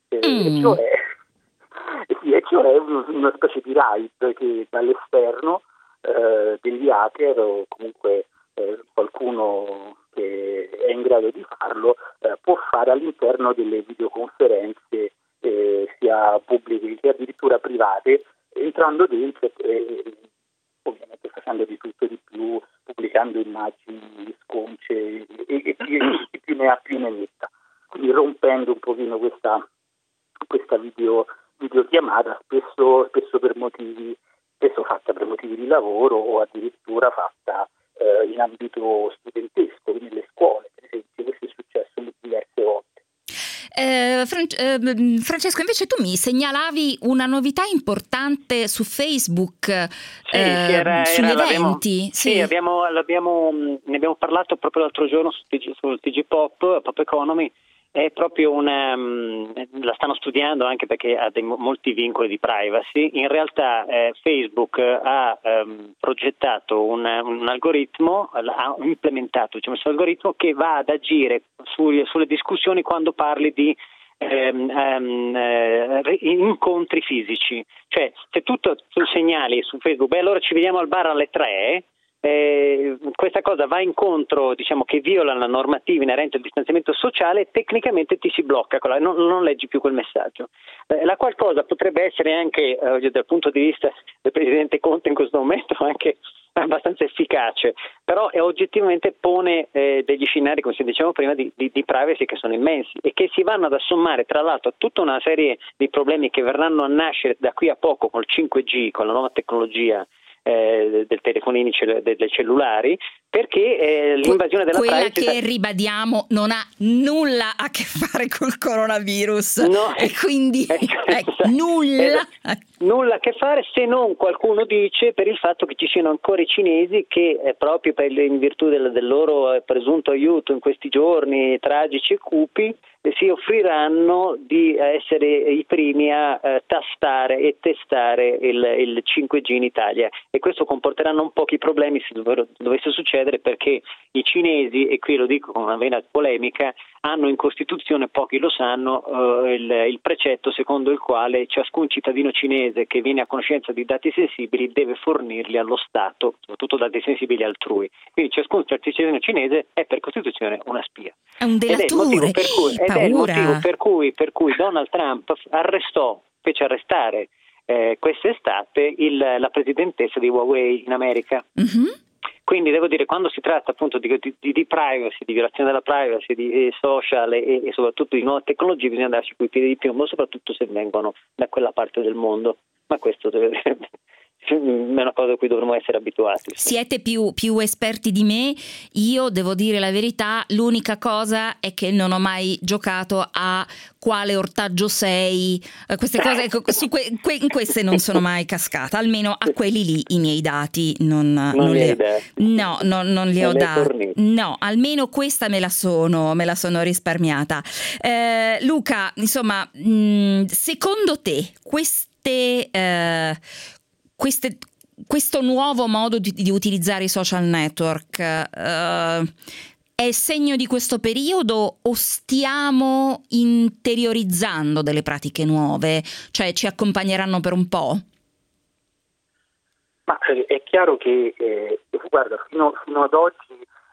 cioè una specie di raid che dall'esterno degli hacker o comunque qualcuno che è in grado di farlo può fare all'interno delle videoconferenze sia pubbliche che addirittura private, entrando dentro ovviamente facendo di tutto di più, pubblicando immagini sconce e chi più ne ha più ne metta, quindi rompendo un pochino questa videochiamata, spesso per motivi spesso fatta per motivi di lavoro o addirittura fatta in ambito studentesco, nelle scuole, per esempio. Questo è successo diverse volte. Francesco, invece tu mi segnalavi una novità importante su Facebook sugli eventi. Ne abbiamo parlato proprio l'altro giorno sul TG Pop Economy. È proprio la stanno studiando anche perché ha molti vincoli di privacy. In realtà Facebook ha progettato un algoritmo, ha implementato un algoritmo che va ad agire sulle discussioni quando parli di incontri fisici. Cioè, se tu segnali su Facebook, allora ci vediamo al bar alle 3, questa cosa va incontro, diciamo, che viola la normativa inerente al distanziamento sociale, e tecnicamente ti si blocca, non leggi più quel messaggio. La qual cosa potrebbe essere anche dal punto di vista del Presidente Conte in questo momento anche abbastanza efficace, però oggettivamente pone degli scenari, come si diceva prima, di privacy che sono immensi e che si vanno ad assommare tra l'altro a tutta una serie di problemi che verranno a nascere da qui a poco col 5G, con la nuova tecnologia del telefonini, dei cellulari, perché l'invasione della privacy, quella che ribadiamo non ha nulla a che fare col coronavirus, no, e quindi nulla a che fare, se non qualcuno dice per il fatto che ci siano ancora i cinesi che proprio in virtù del loro presunto aiuto in questi giorni tragici e cupi si offriranno di essere i primi a tastare e testare il 5G in Italia, e questo comporterà non pochi problemi se dovesse succedere, perché i cinesi, e qui lo dico con una vena polemica, hanno in Costituzione, pochi lo sanno, il precetto secondo il quale ciascun cittadino cinese che viene a conoscenza di dati sensibili deve fornirli allo Stato, soprattutto dati sensibili altrui. Quindi ciascun cittadino cinese è per Costituzione una spia. È un delatore. Ed è il motivo per cui Donald Trump fece arrestare quest'estate la presidentessa di Huawei in America. Mm-hmm. Quindi devo dire, quando si tratta appunto di privacy, di violazione della privacy, di social e soprattutto di nuove tecnologie, bisogna andarci coi piedi di piombo, soprattutto se vengono da quella parte del mondo. Ma questo è una cosa a cui dovremmo essere abituati. Siete più esperti di me. Io devo dire la verità, l'unica cosa è che non ho mai giocato a quale ortaggio sei, queste cose, in queste non sono mai cascata, almeno a quelli lì i miei dati non li ho dati. No, almeno questa me la sono risparmiata. Luca, insomma, secondo te questo nuovo modo di utilizzare i social network è segno di questo periodo o stiamo interiorizzando delle pratiche nuove? Cioè ci accompagneranno per un po'? Ma è chiaro che, guarda, fino ad oggi,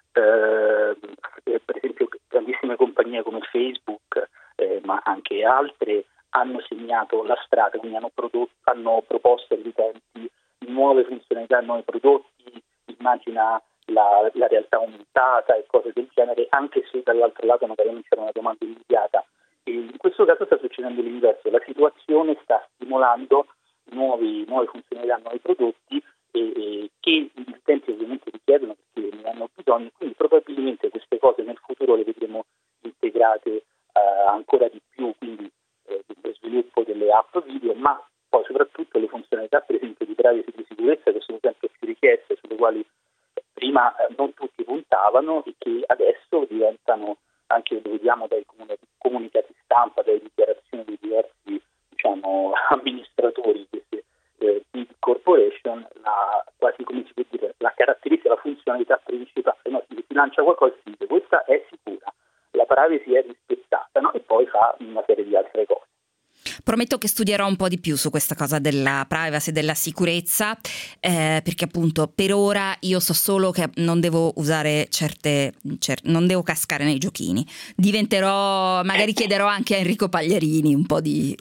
per esempio, grandissime compagnie come Facebook, ma anche altre, hanno segnato la strada, quindi hanno proposto agli utenti nuove funzionalità, nuovi prodotti, immagina la realtà aumentata e cose del genere, anche se dall'altro lato magari non c'era una domanda immediata. E in questo caso sta succedendo l'inverso, la situazione sta stimolando nuove funzionalità, nuovi prodotti che gli utenti ovviamente richiedono perché ne hanno bisogno, quindi probabilmente queste cose nel futuro le vedremo integrate ancora di più, quindi lo sviluppo delle app video, ma poi soprattutto le funzionalità per esempio di privacy e di sicurezza che sono sempre più richieste, sulle quali prima non tutti puntavano e che adesso diventano, anche lo vediamo dai comunicati stampa, dalle dichiarazioni di diversi amministratori di queste big corporation, quasi come si può dire, la caratteristica, la funzionalità principale, no? Si lancia qualcosa e si dice questa è sicura, la privacy è rispettata, no? E poi fa una serie di altre cose. Prometto che studierò un po' di più su questa cosa della privacy e della sicurezza, perché appunto per ora io so solo che non devo usare non devo cascare nei giochini. Magari chiederò anche a Enrico Pagliarini un po' di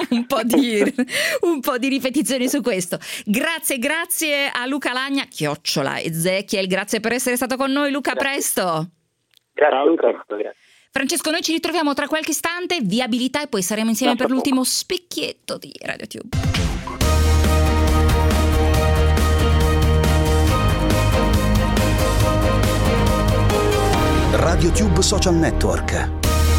ripetizioni su questo. Grazie a Luca Lagna, @Ezechiel, grazie per essere stato con noi. Luca, grazie. Presto. Grazie, presto, grazie. Francesco, noi ci ritroviamo tra qualche istante, viabilità, e poi saremo insieme per l'ultimo specchietto di RadioTube. RadioTube Social Network.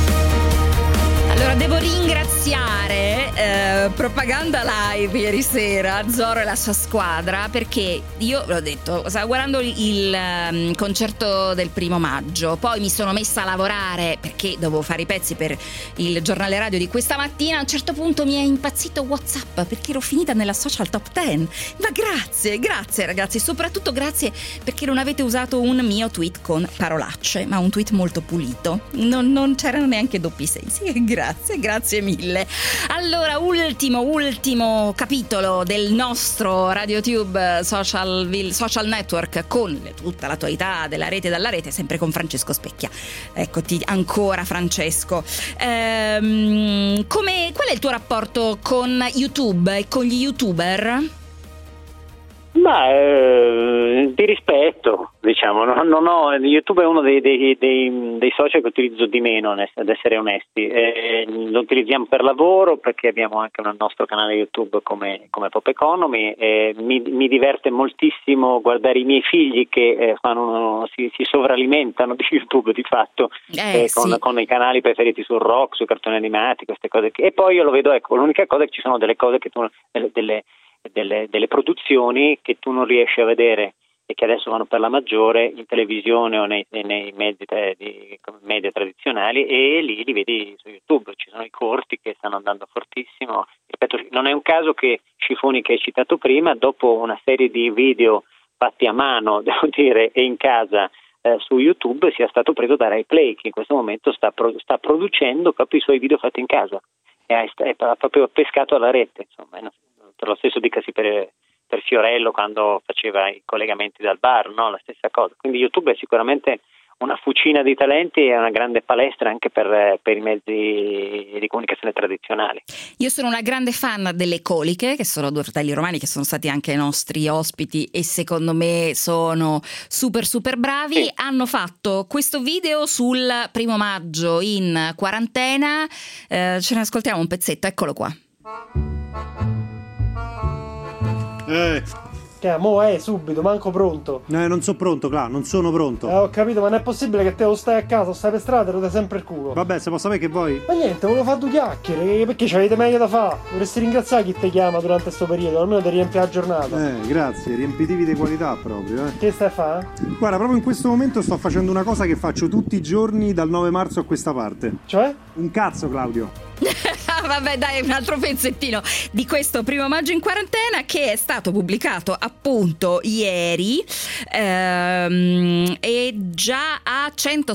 Allora, devo ringraziare Propaganda Live ieri sera, Zorro e la sua squadra, perché io l'ho detto, stavo guardando il concerto del 1 maggio, poi mi sono messa a lavorare perché dovevo fare i pezzi per il giornale radio di questa mattina. A un certo punto mi è impazzito WhatsApp perché ero finita nella social top 10. Ma grazie ragazzi, soprattutto grazie perché non avete usato un mio tweet con parolacce, ma un tweet molto pulito, non c'erano neanche doppi sensi. Grazie mille. Allora, ultimo capitolo del nostro RadioTube Social Network, con tutta l'attualità della rete e dalla rete, sempre con Francesco Specchia. Eccoti ancora, Francesco. Qual è il tuo rapporto con YouTube e con gli YouTuber? Ma di rispetto, diciamo, non ho, YouTube è uno dei social che utilizzo di meno, ad essere onesti. Lo utilizziamo per lavoro perché abbiamo anche un nostro canale YouTube come Pop Economy. Mi diverte moltissimo guardare i miei figli che si sovralimentano di YouTube di fatto, con i canali preferiti sul rock, sui cartoni animati, queste cose. E poi io lo vedo, ecco, l'unica cosa è che ci sono delle cose che delle produzioni che tu non riesci a vedere e che adesso vanno per la maggiore in televisione o nei mezzi media tradizionali, e lì li vedi su YouTube. Ci sono i corti che stanno andando fortissimo. Ripeto, non è un caso che Scifoni, che hai citato prima, dopo una serie di video fatti a mano, devo dire, e in casa su YouTube, sia stato preso da Rai Play, che in questo momento sta producendo proprio i suoi video fatti in casa. È proprio pescato alla rete, insomma. Per lo stesso dicasi per Fiorello quando faceva i collegamenti dal bar, no? La stessa cosa. Quindi YouTube è sicuramente una fucina di talenti e una grande palestra anche per i mezzi di comunicazione tradizionali. Io sono una grande fan delle Coliche, che sono 2 fratelli romani che sono stati anche nostri ospiti e secondo me sono super bravi. Sì. Hanno fatto questo video sul 1 maggio in quarantena, ce ne ascoltiamo un pezzetto, eccolo qua. Subito, manco pronto. Non sono pronto, Cla, non sono pronto. Ho capito, ma non è possibile che te lo stai a casa, stai per strada e rode sempre il culo. Vabbè, se posso sapere che vuoi. Ma niente, volevo fare 2 chiacchiere, perché c'avete meglio da fare. Vorresti ringraziare chi ti chiama durante questo periodo, almeno ti riempie la giornata. Grazie, riempitivi di qualità proprio, Che stai a fare? Guarda, proprio in questo momento sto facendo una cosa che faccio tutti i giorni dal 9 marzo a questa parte. Cioè? Un cazzo, Claudio. Vabbè, dai, un altro pezzettino di questo 1 maggio in quarantena, che è stato pubblicato appunto ieri e già ha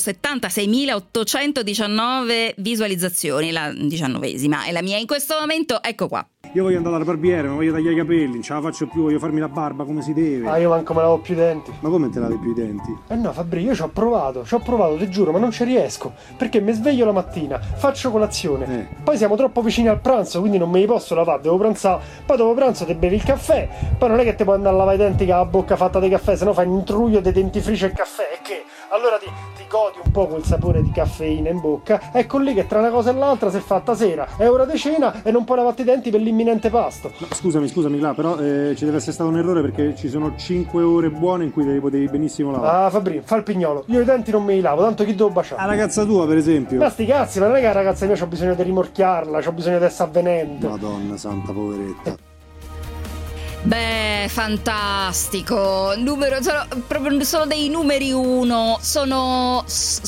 176.819 visualizzazioni, la 19esima è la mia in questo momento. Ecco qua. Io voglio andare alla barbiere, ma voglio tagliare i capelli, non ce la faccio più, voglio farmi la barba come si deve. Io manco me lavo più i denti. Ma come te lavi più i denti? No, Fabri, io ci ho provato, ti giuro, ma non ci riesco. Perché mi sveglio la mattina, faccio colazione, poi siamo troppo vicini al pranzo, quindi non me li posso lavare, devo pranzare. Poi dopo pranzo ti bevi il caffè, poi non è che ti puoi andare a lavare i denti con la bocca fatta di caffè, sennò fai un intruglio di dentifricio e caffè, e che? Allora ti godi un po' quel sapore di caffeina in bocca. Ecco lì che tra una cosa e l'altra si è fatta sera, è ora di cena e non puoi lavarti i denti per l'imminente pasto. No, scusami Cla, però ci deve essere stato un errore, perché ci sono 5 ore buone in cui te li potevi benissimo lavare. Fabri, fa il pignolo, io i denti non me li lavo, tanto chi devo baciare? La ragazza tua, per esempio. Ma sti cazzi, ma non è che la ragazza mia c'ho bisogno di rimorchiarla, c'ho bisogno di essere avvenente. Madonna santa, poveretta. Beh, fantastico. Sono dei numeri 1. Sono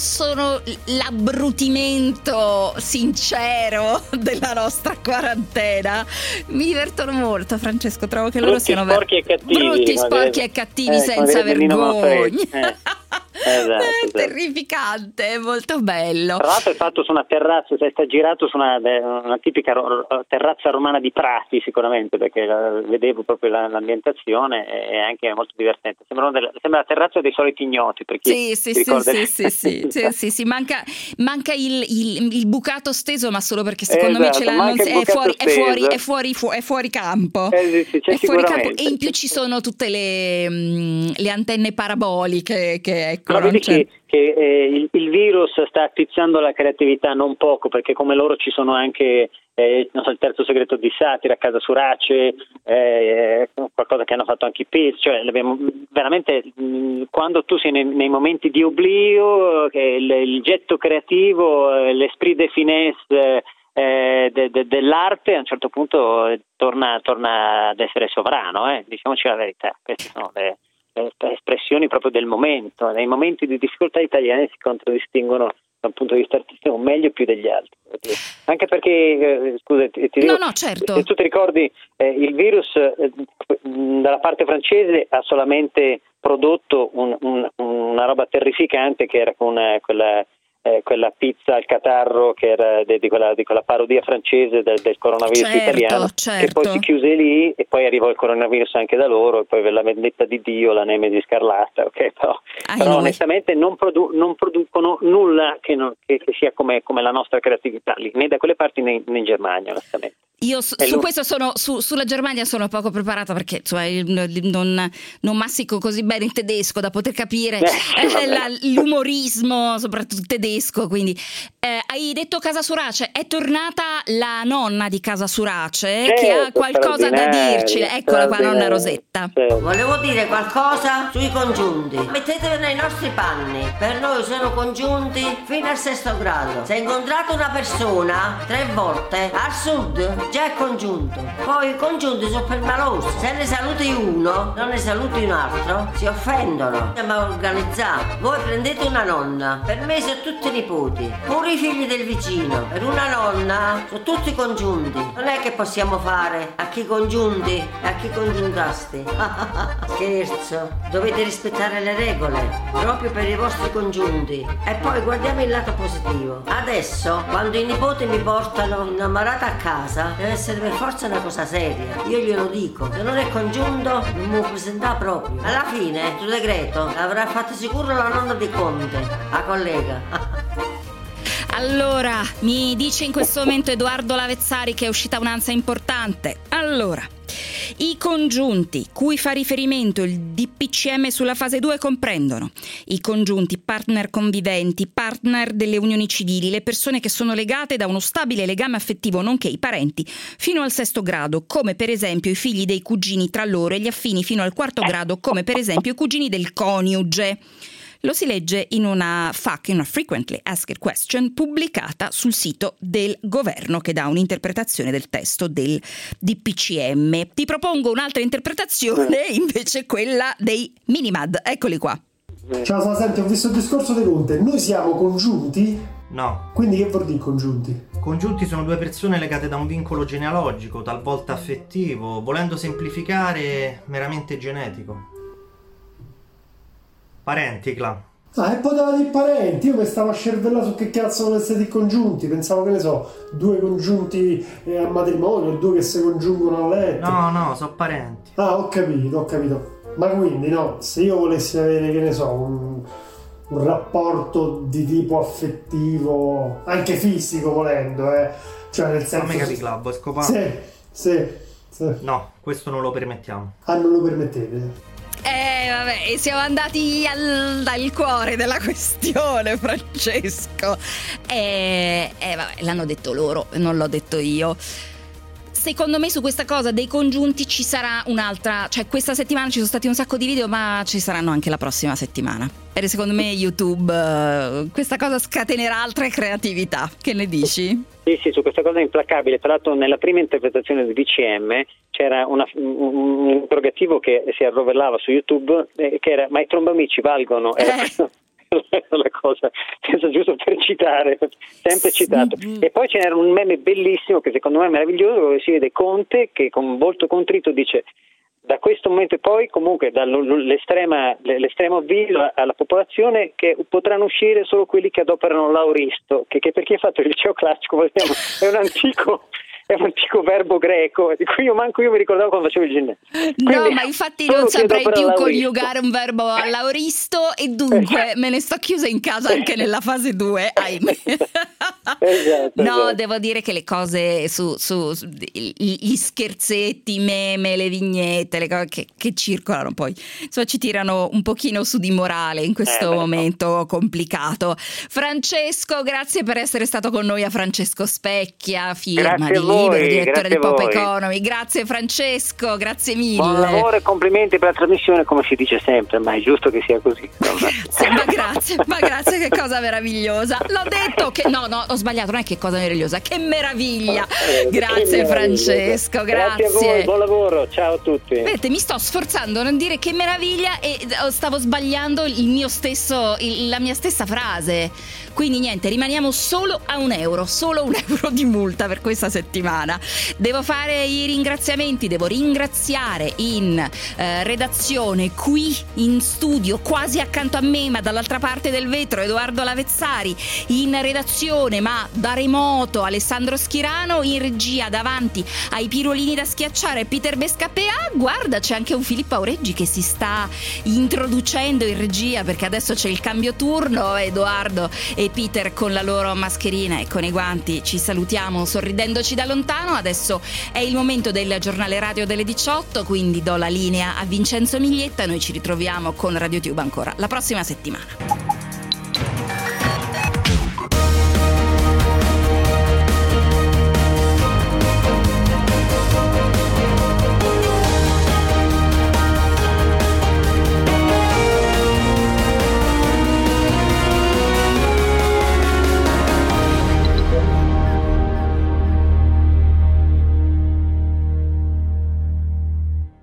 l'abbrutimento sincero della nostra quarantena. Mi divertono molto, Francesco. Trovo che loro siano sporchi e cattivi, brutti, sporchi e cattivi, senza vergogna. Esatto. Terrificante, molto bello. Tra l'altro è fatto su una terrazza, sta girato su una tipica terrazza romana di Prati, sicuramente, perché vedevo proprio l'ambientazione, è anche molto divertente. Sembra la terrazza dei soliti ignoti, per chi sì, manca il bucato steso, ma solo perché secondo me è fuori campo. C'è fuori campo, e in più ci sono tutte le antenne paraboliche che ecco. loro. Vedi che il virus sta attizzando la creatività non poco, perché come loro ci sono anche non so, il terzo segreto di Satira, Casa Surace, qualcosa che hanno fatto anche i Piz, cioè veramente quando tu sei nei momenti di oblio, il getto creativo, l'esprit de finesse dell'arte a un certo punto torna ad essere sovrano, diciamoci la verità. Queste sono le espressioni proprio del momento. Nei momenti di difficoltà gli italiani si contraddistinguono da un punto di vista artistico meglio più degli altri, anche perché scusa ti dico, certo. Se tu ti ricordi il virus dalla parte francese ha solamente prodotto una roba terrificante che era con quella pizza al catarro che era di quella parodia francese del coronavirus italiano, che poi si chiuse lì e poi arrivò il coronavirus anche da loro, e poi la vendetta di Dio, la nemesi scarlatta, ok? Però onestamente non producono nulla che sia come la nostra creatività lì, né da quelle parti né in Germania, onestamente. Io su questo sulla Germania sono poco preparata, perché insomma, non mastico così bene il tedesco da poter capire l'umorismo, soprattutto tedesco. Quindi hai detto Casa Surace, è tornata la nonna di Casa Surace, che ha qualcosa da dirci. Eccola qua, nonna Rosetta. Volevo dire qualcosa sui congiunti. Mettetevi nei nostri panni. Per noi sono congiunti fino al 6º grado. Se incontrate una persona 3 volte al sud, già è congiunto. Poi i congiunti sono permalosi. Se ne saluti uno, non ne saluti un altro, si offendono. Siamo organizzati. Voi prendete una nonna, per me sono tutti nipoti, pure i figli del vicino. Per una nonna sono tutti congiunti. Non è che possiamo fare a chi congiunti e a chi congiuntasti. Scherzo, dovete rispettare le regole proprio per i vostri congiunti. E poi guardiamo il lato positivo. Adesso, quando i nipoti mi portano innamorata a casa, deve essere per forza una cosa seria. Io glielo dico, se non è congiunto non mi presenta proprio. Alla fine, il decreto avrà fatto sicuro la nonna di Conte, la collega. Allora, mi dice in questo momento Edoardo Lavezzari che è uscita un'ansia importante. Allora, i congiunti cui fa riferimento il DPCM sulla fase 2 comprendono i congiunti partner conviventi, partner delle unioni civili, le persone che sono legate da uno stabile legame affettivo, nonché i parenti fino al 6º grado, come per esempio i figli dei cugini tra loro, e gli affini fino al 4º grado, come per esempio i cugini del coniuge. Lo si legge in una FAQ, in una Frequently Asked Question, pubblicata sul sito del governo, che dà un'interpretazione del testo del DPCM. Ti propongo un'altra interpretazione, invece quella dei Minimad. Eccoli qua. Ciao, senti, ho visto il discorso di Conte. Noi siamo congiunti? No. Quindi che vuol dire congiunti? Congiunti sono 2 persone legate da un vincolo genealogico, talvolta affettivo, volendo semplificare, meramente genetico. Parenti, Cla. E poteva dire parenti. Io mi stavo a scervellare su che cazzo sono essere congiunti. Pensavo, che ne so, 2 congiunti a matrimonio, 2 che si congiungono a letto. No, sono parenti. Ho capito. Ma quindi, no, se io volessi avere, che ne so, un rapporto di tipo affettivo, anche fisico volendo, cioè nel senso... Fammi capire, Cla, vuoi scopare? Sì. No, questo non lo permettiamo. Non lo permettete? Vabbè, siamo andati al cuore della questione, Francesco. Vabbè, l'hanno detto loro, non l'ho detto io. Secondo me su questa cosa dei congiunti ci sarà un'altra, cioè questa settimana ci sono stati un sacco di video, ma ci saranno anche la prossima settimana. E secondo me YouTube questa cosa scatenerà altre creatività. Che ne dici? Sì, su questa cosa è implacabile. Tra l'altro nella prima interpretazione del DCM c'era un interrogativo che si arrovellava su YouTube, che era: ma i trombamici valgono? La cosa, giusto per citare, sempre citato. E poi ce n'era un meme bellissimo che secondo me è meraviglioso, dove si vede Conte che con volto contrito dice: da questo momento in poi, comunque, l'estremo avviso alla popolazione che potranno uscire solo quelli che adoperano l'auristo, che per chi ha fatto il liceo classico è un antico è un antico verbo greco di cui io mi ricordavo quando facevo il ginnasio. No, ma infatti non saprei più coniugare un verbo all'auristo e dunque me ne sto chiusa in casa anche nella fase 2, ahimè. No, devo dire che le cose gli scherzetti, i meme, le vignette, le cose che circolano poi, insomma, ci tirano un pochino su di morale in questo momento complicato. Francesco, grazie per essere stato con noi a Francesco Specchia, firma di Libero, direttore di Pop Economy. Grazie Francesco, grazie mille. Buon lavoro e complimenti per la trasmissione, come si dice sempre, ma è giusto che sia così. Ma grazie, che cosa meravigliosa. L'ho detto che no, ho sbagliato, non è che cosa meravigliosa, che meraviglia. Grazie Francesco, grazie a voi, buon lavoro, ciao a tutti. Vedete, mi sto sforzando a non dire che meraviglia e stavo sbagliando la mia stessa frase. Quindi niente, rimaniamo solo a €1, solo €1 di multa per questa settimana. Devo fare i ringraziamenti, devo ringraziare in redazione, qui in studio, quasi accanto a me, ma dall'altra parte del vetro, Edoardo Lavezzari, in redazione, ma da remoto, Alessandro Schirano, in regia davanti ai pirolini da schiacciare, Peter Bescapea. Guarda, c'è anche un Filippo Aureggi che si sta introducendo in regia perché adesso c'è il cambio turno. Edoardo e Peter con la loro mascherina e con i guanti ci salutiamo sorridendoci da lontano. Adesso è il momento del giornale radio delle 18, quindi do la linea a Vincenzo Miglietta. Noi ci ritroviamo con RadioTube ancora la prossima settimana.